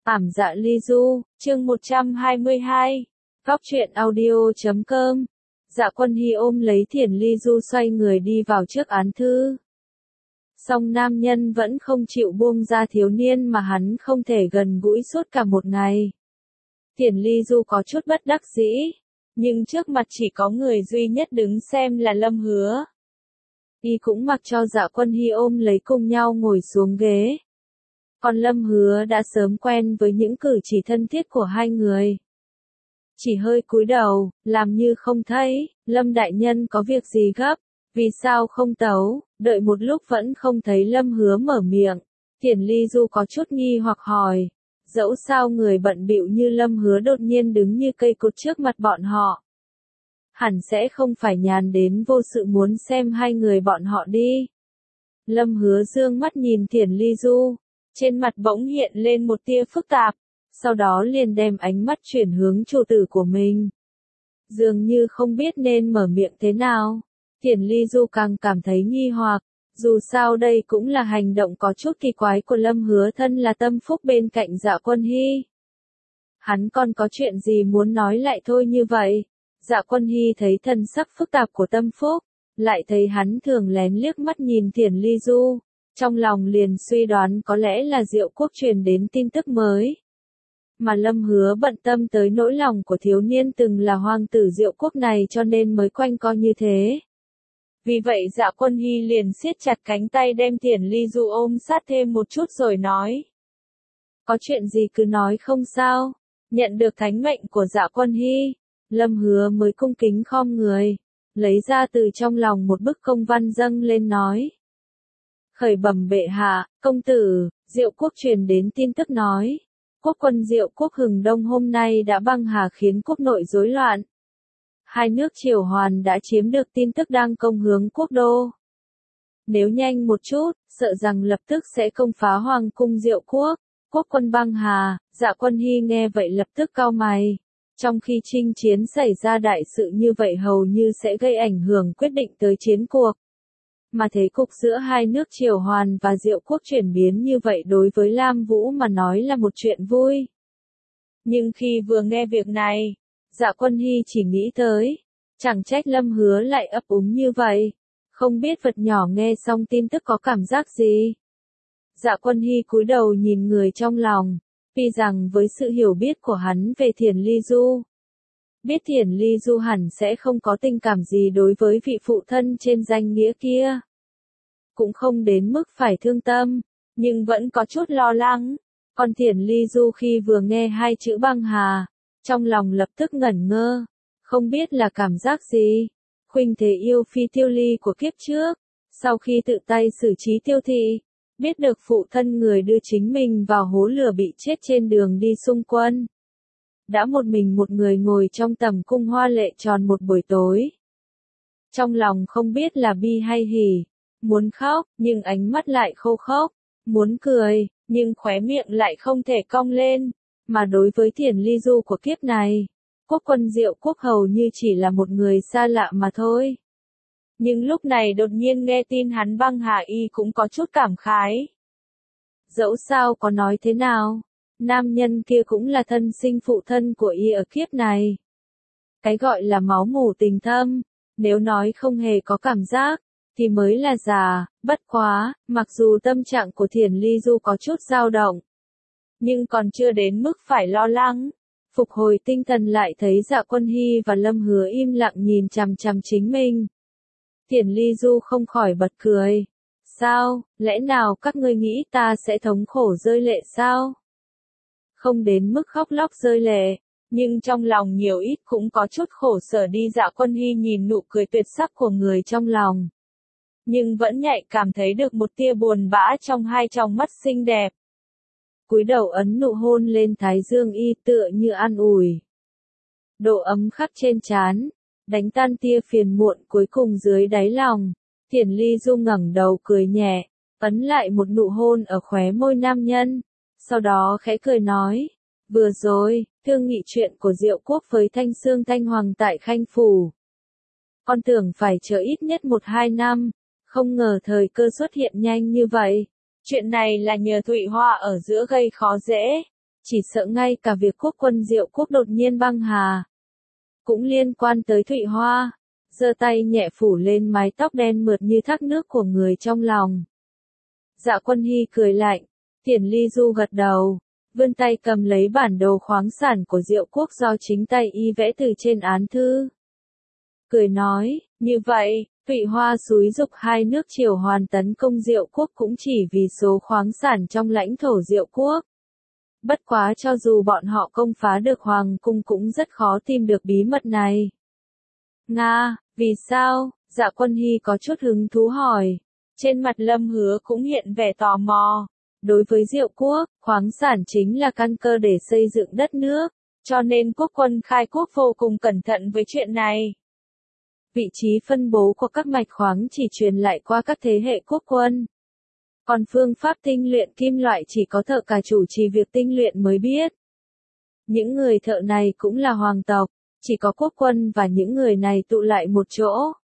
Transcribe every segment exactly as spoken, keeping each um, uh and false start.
Ảm dạ ly du, chương một trăm hai mươi hai. Góc truyện audio chấm com. Dạ Quân Hy ôm lấy Thiển Ly Du xoay người đi vào trước án thư. Song nam nhân vẫn không chịu buông ra thiếu niên mà hắn không thể gần gũi suốt cả một ngày. Thiển Ly Du có chút bất đắc dĩ, nhưng trước mặt chỉ có người duy nhất đứng xem là Lâm Hứa. Y cũng mặc cho Dạ Quân Hy ôm lấy cùng nhau ngồi xuống ghế. Còn Lâm Hứa đã sớm quen với những cử chỉ thân thiết của hai người. Chỉ hơi cúi đầu, làm như không thấy, Lâm đại nhân có việc gì gấp, vì sao không tấu, đợi một lúc vẫn không thấy Lâm Hứa mở miệng. Thiển Ly Du có chút nghi hoặc hỏi, dẫu sao người bận bịu như Lâm Hứa đột nhiên đứng như cây cột trước mặt bọn họ. Hẳn sẽ không phải nhàn đến vô sự muốn xem hai người bọn họ đi. Lâm Hứa dương mắt nhìn Thiển Ly Du. Trên mặt bỗng hiện lên một tia phức tạp, sau đó liền đem ánh mắt chuyển hướng chủ tử của mình. Dường như không biết nên mở miệng thế nào, Thiển Ly Du càng cảm thấy nghi hoặc, dù sao đây cũng là hành động có chút kỳ quái của Lâm Hứa thân là tâm phúc bên cạnh Dạ Quân Hy. Hắn còn có chuyện gì muốn nói lại thôi như vậy? Dạ Quân Hy thấy thân sắc phức tạp của tâm phúc, lại thấy hắn thường lén liếc mắt nhìn Thiển Ly Du. Trong lòng liền suy đoán có lẽ là Diệu Quốc truyền đến tin tức mới. Mà Lâm Hứa bận tâm tới nỗi lòng của thiếu niên từng là hoàng tử Diệu Quốc này cho nên mới quanh co như thế. Vì vậy Dạ Quân Hy liền siết chặt cánh tay đem Thiển Ly Du ôm sát thêm một chút rồi nói. Có chuyện gì cứ nói không sao. Nhận được thánh mệnh của Dạ Quân Hy, Lâm Hứa mới cung kính khom người, lấy ra từ trong lòng một bức công văn dâng lên nói. Khởi bẩm bệ hạ, công tử, Diệu Quốc truyền đến tin tức nói, quốc quân Diệu Quốc Hừng Đông hôm nay đã băng hà khiến quốc nội rối loạn. Hai nước Triều Hoàn đã chiếm được tin tức đang công hướng quốc đô. Nếu nhanh một chút, sợ rằng lập tức sẽ công phá hoàng cung Diệu Quốc. Quốc quân băng hà. Dạ Quân Hy nghe vậy lập tức cau mày. Trong khi chinh chiến xảy ra đại sự như vậy hầu như sẽ gây ảnh hưởng quyết định tới chiến cuộc. Mà thế cục giữa hai nước Triều Hoàn và Diệu Quốc chuyển biến như vậy đối với Lam Vũ mà nói là một chuyện vui. Nhưng khi vừa nghe việc này, Dạ Quân Hy chỉ nghĩ tới, chẳng trách Lâm Hứa lại ấp úng như vậy, không biết vật nhỏ nghe xong tin tức có cảm giác gì. Dạ Quân Hy cúi đầu nhìn người trong lòng, vì rằng với sự hiểu biết của hắn về Thiển Ly Du, biết Thiển Ly Du hẳn sẽ không có tình cảm gì đối với vị phụ thân trên danh nghĩa kia. Cũng không đến mức phải thương tâm, nhưng vẫn có chút lo lắng. Còn Thiển Ly Du khi vừa nghe hai chữ băng hà, trong lòng lập tức ngẩn ngơ, không biết là cảm giác gì. Khuynh Thế yêu phi Tiêu Ly của kiếp trước, sau khi tự tay xử trí Tiêu Thị, biết được phụ thân người đưa chính mình vào hố lửa bị chết trên đường đi xung quân. Đã một mình một người ngồi trong tầm cung hoa lệ tròn một buổi tối. Trong lòng không biết là bi hay hỉ, muốn khóc, nhưng ánh mắt lại khô khốc, muốn cười, nhưng khóe miệng lại không thể cong lên, mà đối với Thiển Ly Du của kiếp này, quốc quân Diệu Quốc hầu như chỉ là một người xa lạ mà thôi. Nhưng lúc này đột nhiên nghe tin hắn băng hà y cũng có chút cảm khái. Dẫu sao có nói thế nào, nam nhân kia cũng là thân sinh phụ thân của y ở kiếp này. Cái gọi là máu mủ tình thâm, nếu nói không hề có cảm giác, thì mới là già. Bất quá, mặc dù tâm trạng của Thiển Ly Du có chút dao động, nhưng còn chưa đến mức phải lo lắng. Phục hồi tinh thần lại thấy Dạ Quân Hy và Lâm Hứa im lặng nhìn chằm chằm chính mình. Thiển Ly Du không khỏi bật cười. Sao, lẽ nào các ngươi nghĩ ta sẽ thống khổ rơi lệ sao? Không đến mức khóc lóc rơi lệ, nhưng trong lòng nhiều ít cũng có chút khổ sở đi. Dạ Quân Hy nhìn nụ cười tuyệt sắc của người trong lòng, nhưng vẫn nhạy cảm thấy được một tia buồn bã trong hai tròng mắt xinh đẹp. Cúi đầu ấn nụ hôn lên thái dương y tựa như an ủi. Độ ấm khắp trên trán, đánh tan tia phiền muộn cuối cùng dưới đáy lòng. Thiển Ly Du ngẩng đầu cười nhẹ, ấn lại một nụ hôn ở khóe môi nam nhân, sau đó khẽ cười nói, vừa rồi, thương nghị chuyện của Diệu Quốc với Thanh Xương Thanh Hoàng tại Khanh Phủ. Con tưởng phải chờ ít nhất một hai năm, không ngờ thời cơ xuất hiện nhanh như vậy. Chuyện này là nhờ Thụy Hoa ở giữa gây khó dễ, chỉ sợ ngay cả việc quốc quân Diệu Quốc đột nhiên băng hà, cũng liên quan tới Thụy Hoa, giơ tay nhẹ phủ lên mái tóc đen mượt như thác nước của người trong lòng. Dạ Quân Hy cười lạnh, Tiền Ly Du gật đầu, vươn tay cầm lấy bản đồ khoáng sản của Diệu Quốc do chính tay y vẽ từ trên án thư. Cười nói, như vậy, Thụy Hoa xúi giục hai nước Triều Hoàn tấn công Diệu Quốc cũng chỉ vì số khoáng sản trong lãnh thổ Diệu Quốc. Bất quá cho dù bọn họ công phá được Hoàng cung cũng rất khó tìm được bí mật này. Nga, vì sao? Dạ Quân Hy có chút hứng thú hỏi. Trên mặt Lâm Hứa cũng hiện vẻ tò mò. Đối với Diệu Quốc, khoáng sản chính là căn cơ để xây dựng đất nước, cho nên quốc quân khai quốc vô cùng cẩn thận với chuyện này. Vị trí phân bố của các mạch khoáng chỉ truyền lại qua các thế hệ quốc quân. Còn phương pháp tinh luyện kim loại chỉ có thợ cả chủ trì việc tinh luyện mới biết. Những người thợ này cũng là hoàng tộc, chỉ có quốc quân và những người này tụ lại một chỗ,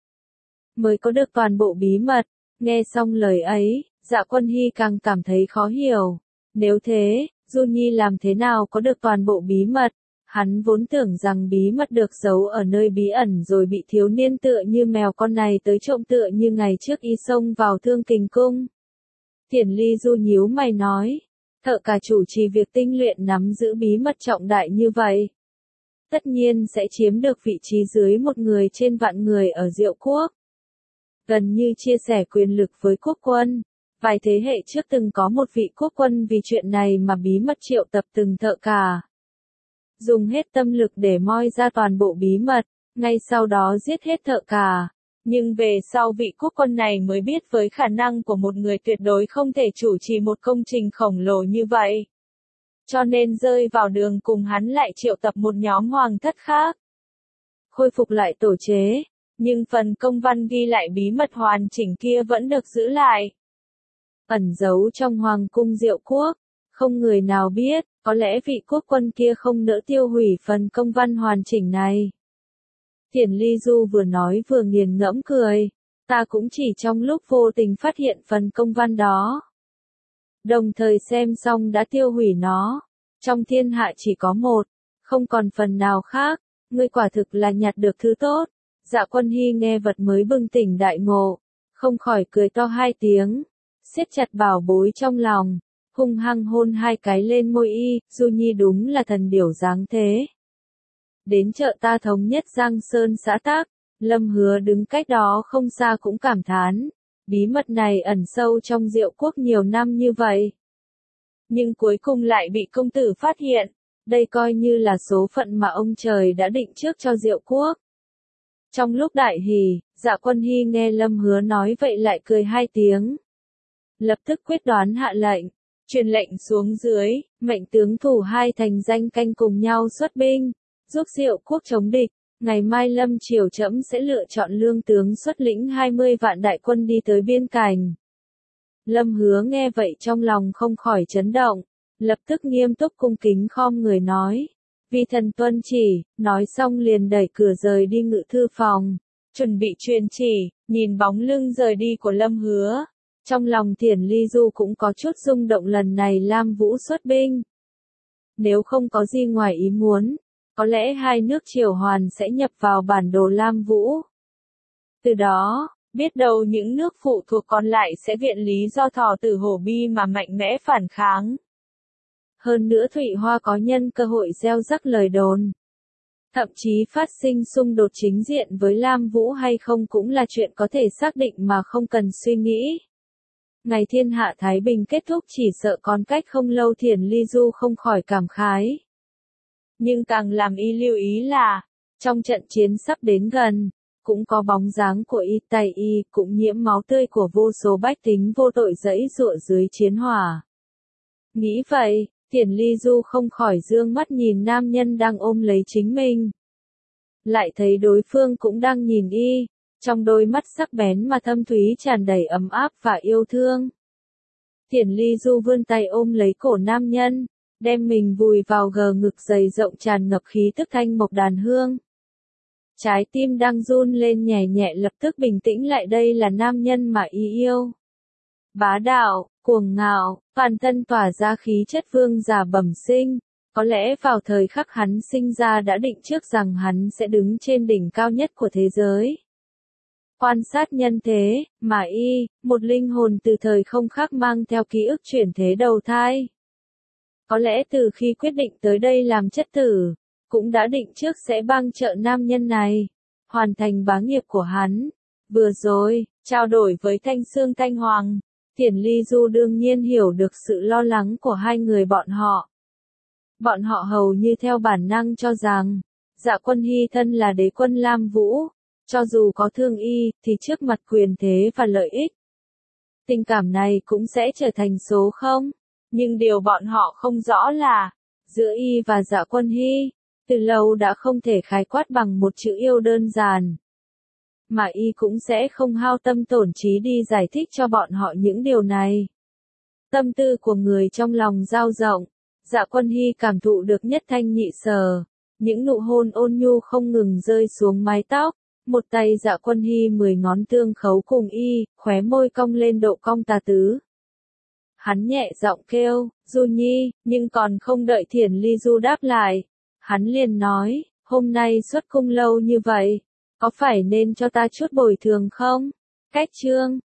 mới có được toàn bộ bí mật. Nghe xong lời ấy, Dạ Quân Hy càng cảm thấy khó hiểu. Nếu thế, Du Nhi làm thế nào có được toàn bộ bí mật? Hắn vốn tưởng rằng bí mật được giấu ở nơi bí ẩn rồi bị thiếu niên tựa như mèo con này tới trộm tựa như ngày trước y xông vào Thương Kình Cung. Tiền Ly Du nhíu mày nói, thợ cả chủ trì việc tinh luyện nắm giữ bí mật trọng đại như vậy, tất nhiên sẽ chiếm được vị trí dưới một người trên vạn người ở Diệu Quốc. Gần như chia sẻ quyền lực với quốc quân. Vài thế hệ trước từng có một vị quốc quân vì chuyện này mà bí mật triệu tập từng thợ cả, dùng hết tâm lực để moi ra toàn bộ bí mật, ngay sau đó giết hết thợ cả. Nhưng về sau vị quốc quân này mới biết với khả năng của một người tuyệt đối không thể chủ trì một công trình khổng lồ như vậy. Cho nên rơi vào đường cùng hắn lại triệu tập một nhóm hoàng thất khác. Khôi phục lại tổ chế, nhưng phần công văn ghi lại bí mật hoàn chỉnh kia vẫn được giữ lại. Ẩn giấu trong hoàng cung Diệu Quốc, không người nào biết, có lẽ vị quốc quân kia không nỡ tiêu hủy phần công văn hoàn chỉnh này. Tiền Ly Du vừa nói vừa nghiền ngẫm cười, ta cũng chỉ trong lúc vô tình phát hiện phần công văn đó. Đồng thời xem xong đã tiêu hủy nó, trong thiên hạ chỉ có một, không còn phần nào khác, ngươi quả thực là nhặt được thứ tốt. Dạ Quân Hy nghe vật mới bừng tỉnh đại ngộ, không khỏi cười to hai tiếng, siết chặt bảo bối trong lòng, hung hăng hôn hai cái lên môi y, Du Nhi đúng là thần điểu dáng thế. Đến chợ ta thống nhất Giang Sơn xã Tác, Lâm Hứa đứng cách đó không xa cũng cảm thán, bí mật này ẩn sâu trong Diệu Quốc nhiều năm như vậy. Nhưng cuối cùng lại bị công tử phát hiện, đây coi như là số phận mà ông trời đã định trước cho Diệu Quốc. Trong lúc đại hỉ, Dạ Quân Hy nghe Lâm Hứa nói vậy lại cười hai tiếng. Lập tức quyết đoán hạ lệnh, truyền lệnh xuống dưới, mệnh tướng thủ hai thành danh canh cùng nhau xuất binh, giúp Diệu Quốc chống địch. Ngày mai Lâm Triều trẫm sẽ lựa chọn lương tướng xuất lĩnh hai mươi vạn đại quân đi tới biên cảnh. Lâm Hứa nghe vậy trong lòng không khỏi chấn động, lập tức nghiêm túc cung kính khom người nói. Vi thần tuân chỉ, nói xong liền đẩy cửa rời đi ngự thư phòng, chuẩn bị truyền chỉ, nhìn bóng lưng rời đi của Lâm Hứa. Trong lòng Tiền Ly Du cũng có chút rung động lần này Lam Vũ xuất binh. Nếu không có gì ngoài ý muốn, có lẽ hai nước Triều Hoàn sẽ nhập vào bản đồ Lam Vũ. Từ đó, biết đâu những nước phụ thuộc còn lại sẽ viện lý do Thỏ Tử Hổ Bi mà mạnh mẽ phản kháng. Hơn nữa Thụy Hoa có nhân cơ hội gieo rắc lời đồn. Thậm chí phát sinh xung đột chính diện với Lam Vũ hay không cũng là chuyện có thể xác định mà không cần suy nghĩ. Ngày thiên hạ Thái Bình kết thúc chỉ sợ còn cách không lâu. Thiền Ly Du không khỏi cảm khái. Nhưng càng làm y lưu ý là, trong trận chiến sắp đến gần, cũng có bóng dáng của y tay y, cũng nhiễm máu tươi của vô số bách tính vô tội dẫy dụa dưới chiến hỏa. Nghĩ vậy, Tiền Ly Du không khỏi dương mắt nhìn nam nhân đang ôm lấy chính mình. Lại thấy đối phương cũng đang nhìn y, trong đôi mắt sắc bén mà thâm thúy tràn đầy ấm áp và yêu thương. Tiền Ly Du vươn tay ôm lấy cổ nam nhân, đem mình vùi vào gờ ngực dày rộng tràn ngập khí tức thanh mộc đàn hương. Trái tim đang run lên nhẹ nhẹ lập tức bình tĩnh lại, đây là nam nhân mà y yêu. Bá đạo, cuồng ngạo, toàn thân tỏa ra khí chất vương giả bẩm sinh, Có lẽ vào thời khắc hắn sinh ra đã định trước rằng hắn sẽ đứng trên đỉnh cao nhất của thế giới. Quan sát nhân thế, mà y, một linh hồn từ thời không khác mang theo ký ức chuyển thế đầu thai. Có lẽ từ khi quyết định tới đây làm chất tử, cũng đã định trước sẽ bang trợ nam nhân này, hoàn thành bá nghiệp của hắn. Vừa rồi, trao đổi với Thanh Xương Thanh Hoàng, Thiển Ly Du đương nhiên hiểu được sự lo lắng của hai người bọn họ. Bọn họ hầu như theo bản năng cho rằng, Dạ Quân Hy thân là đế quân Lam Vũ, cho dù có thương y, thì trước mặt quyền thế và lợi ích, tình cảm này cũng sẽ trở thành số không. Nhưng điều bọn họ không rõ là, giữa y và Dạ Quân Hy, từ lâu đã không thể khái quát bằng một chữ yêu đơn giản. Mà y cũng sẽ không hao tâm tổn trí đi giải thích cho bọn họ những điều này. Tâm tư của người trong lòng dao rộng, Dạ Quân Hy cảm thụ được nhất thanh nhị sở, những nụ hôn ôn nhu không ngừng rơi xuống mái tóc, một tay Dạ Quân Hy mười ngón tương khấu cùng y, khóe môi cong lên độ cong tà tứ. Hắn nhẹ giọng kêu, Du Nhi, nhưng còn không đợi Thiển Ly Du đáp lại. Hắn liền nói, hôm nay xuất cung lâu như vậy, có phải nên cho ta chút bồi thường không? Cách chương